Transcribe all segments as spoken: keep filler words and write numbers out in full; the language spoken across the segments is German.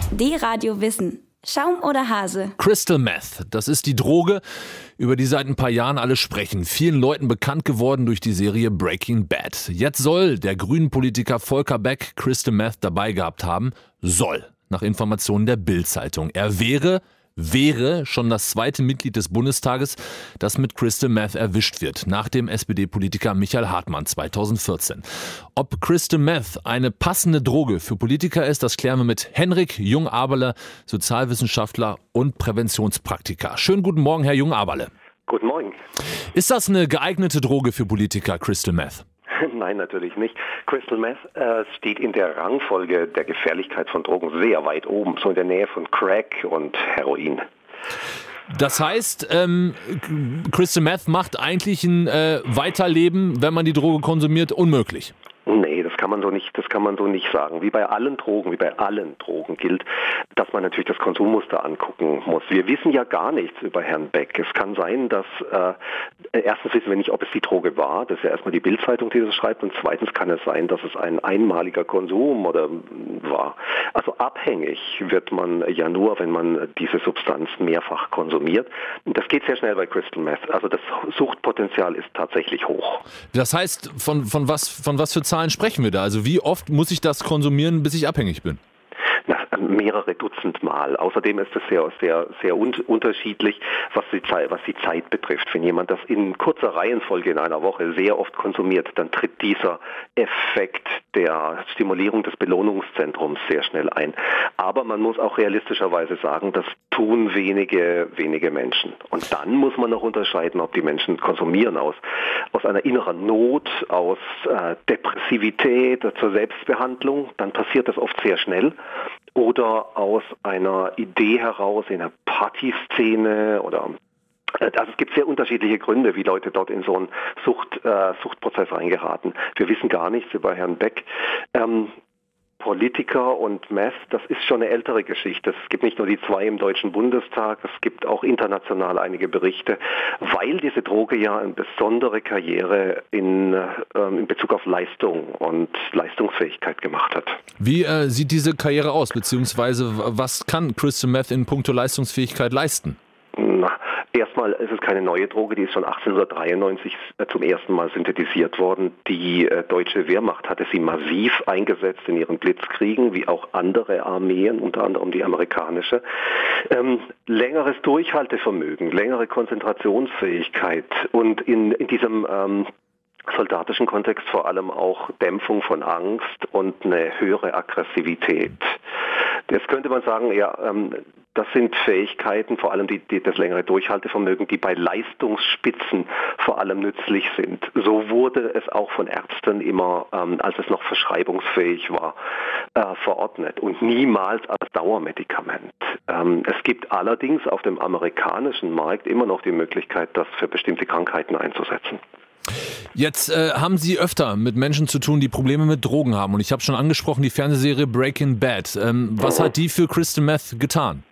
D-Radio Wissen. Schaum oder Hase? Crystal Meth, das ist die Droge, über die seit ein paar Jahren alle sprechen. Vielen Leuten bekannt geworden durch die Serie Breaking Bad. Jetzt soll der Grünen-Politiker Volker Beck Crystal Meth dabei gehabt haben. Soll, nach Informationen der Bild-Zeitung. Er wäre... wäre schon das zweite Mitglied des Bundestages, das mit Crystal Meth erwischt wird, nach dem S P D-Politiker Michael Hartmann zweitausendvierzehn. Ob Crystal Meth eine passende Droge für Politiker ist, das klären wir mit Henrik Jung-Aberle, Sozialwissenschaftler und Präventionspraktiker. Schönen guten Morgen, Herr Jung-Aberle. Guten Morgen. Ist das eine geeignete Droge für Politiker, Crystal Meth? Nein, natürlich nicht. Crystal Meth äh, steht in der Rangfolge der Gefährlichkeit von Drogen sehr weit oben, so in der Nähe von Crack und Heroin. Das heißt, ähm, Crystal Meth macht eigentlich ein äh, Weiterleben, wenn man die Droge konsumiert, unmöglich. Nee, das kann man so nicht, das kann man so nicht sagen. Wie bei allen Drogen, wie bei allen Drogen gilt, dass man natürlich das Konsummuster angucken muss. Wir wissen ja gar nichts über Herrn Beck. Es kann sein, dass äh, erstens wissen wir nicht, ob es die Droge war. Das ist ja erstmal die Bild-Zeitung, die das schreibt. Und zweitens kann es sein, dass es ein einmaliger Konsum oder war. Also abhängig wird man ja nur, wenn man diese Substanz mehrfach konsumiert. Und das geht sehr schnell bei Crystal Meth. Also das Suchtpotenzial ist tatsächlich hoch. Das heißt, von, von was, von was für Zahlen sprechen wir da? Also wie oft muss ich das konsumieren, bis ich abhängig bin? Na, mehrere Dutzend Mal. Außerdem ist es sehr, sehr, sehr un- unterschiedlich, was die, Zeit, was die Zeit betrifft. Wenn jemand das in kurzer Reihenfolge in einer Woche sehr oft konsumiert, dann tritt dieser Effekt der Stimulierung des Belohnungszentrums sehr schnell ein. Aber man muss auch realistischerweise sagen, das tun wenige, wenige Menschen. Und dann muss man noch unterscheiden, ob die Menschen konsumieren aus, aus einer inneren Not, aus äh, Depressivität zur Selbstbehandlung. Dann passiert das oft sehr schnell. Oder aus einer Idee heraus, in einer Partyszene oder also es gibt sehr unterschiedliche Gründe, wie Leute dort in so einen Sucht, äh, Suchtprozess reingeraten. Wir wissen gar nichts über Herrn Beck. Ähm, Politiker und Meth, das ist schon eine ältere Geschichte. Es gibt nicht nur die zwei im Deutschen Bundestag, es gibt auch international einige Berichte, weil diese Droge ja eine besondere Karriere in, ähm, in Bezug auf Leistung und Leistungsfähigkeit gemacht hat. Wie äh, sieht diese Karriere aus, beziehungsweise was kann Crystal Meth in puncto Leistungsfähigkeit leisten? Na, erstmal ist es keine neue Droge, die ist schon achtzehnhundertdreiundneunzig zum ersten Mal synthetisiert worden. Die äh, deutsche Wehrmacht hatte sie massiv eingesetzt in ihren Blitzkriegen, wie auch andere Armeen, unter anderem die amerikanische. Ähm, längeres Durchhaltevermögen, längere Konzentrationsfähigkeit und in, in diesem ähm, soldatischen Kontext vor allem auch Dämpfung von Angst und eine höhere Aggressivität. Jetzt könnte man sagen, ja, ähm, das sind Fähigkeiten, vor allem die, die, das längere Durchhaltevermögen, die bei Leistungsspitzen vor allem nützlich sind. So wurde es auch von Ärzten immer, ähm, als es noch verschreibungsfähig war, äh, verordnet und niemals als Dauermedikament. Ähm, es gibt allerdings auf dem amerikanischen Markt immer noch die Möglichkeit, das für bestimmte Krankheiten einzusetzen. Jetzt äh, haben Sie öfter mit Menschen zu tun, die Probleme mit Drogen haben. Und ich habe schon angesprochen, die Fernsehserie Breaking Bad. Ähm, was hat die für Crystal Meth getan?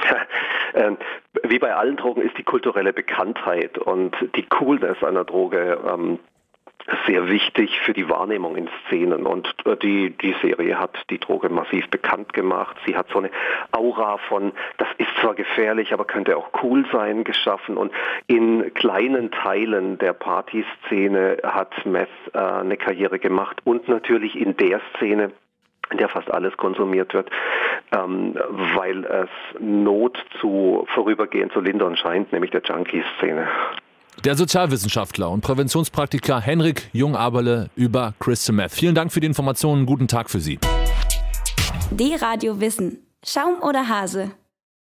Wie bei allen Drogen ist die kulturelle Bekanntheit und die Coolness einer Droge ähm, sehr wichtig für die Wahrnehmung in Szenen. Und die, die Serie hat die Droge massiv bekannt gemacht. Sie hat so eine Aura von, das ist zwar gefährlich, aber könnte auch cool sein, geschaffen. Und in kleinen Teilen der Partyszene hat Meth äh, eine Karriere gemacht. Und natürlich in der Szene, in der fast alles konsumiert wird, ähm, weil es Not zu vorübergehend zu lindern scheint, nämlich der Junkie-Szene. Der Sozialwissenschaftler und Präventionspraktiker Henrik Jung-Aberle über Crystal Meth. Vielen Dank für die Informationen. Guten Tag für Sie. D-Radio Wissen. Schaum oder Hase?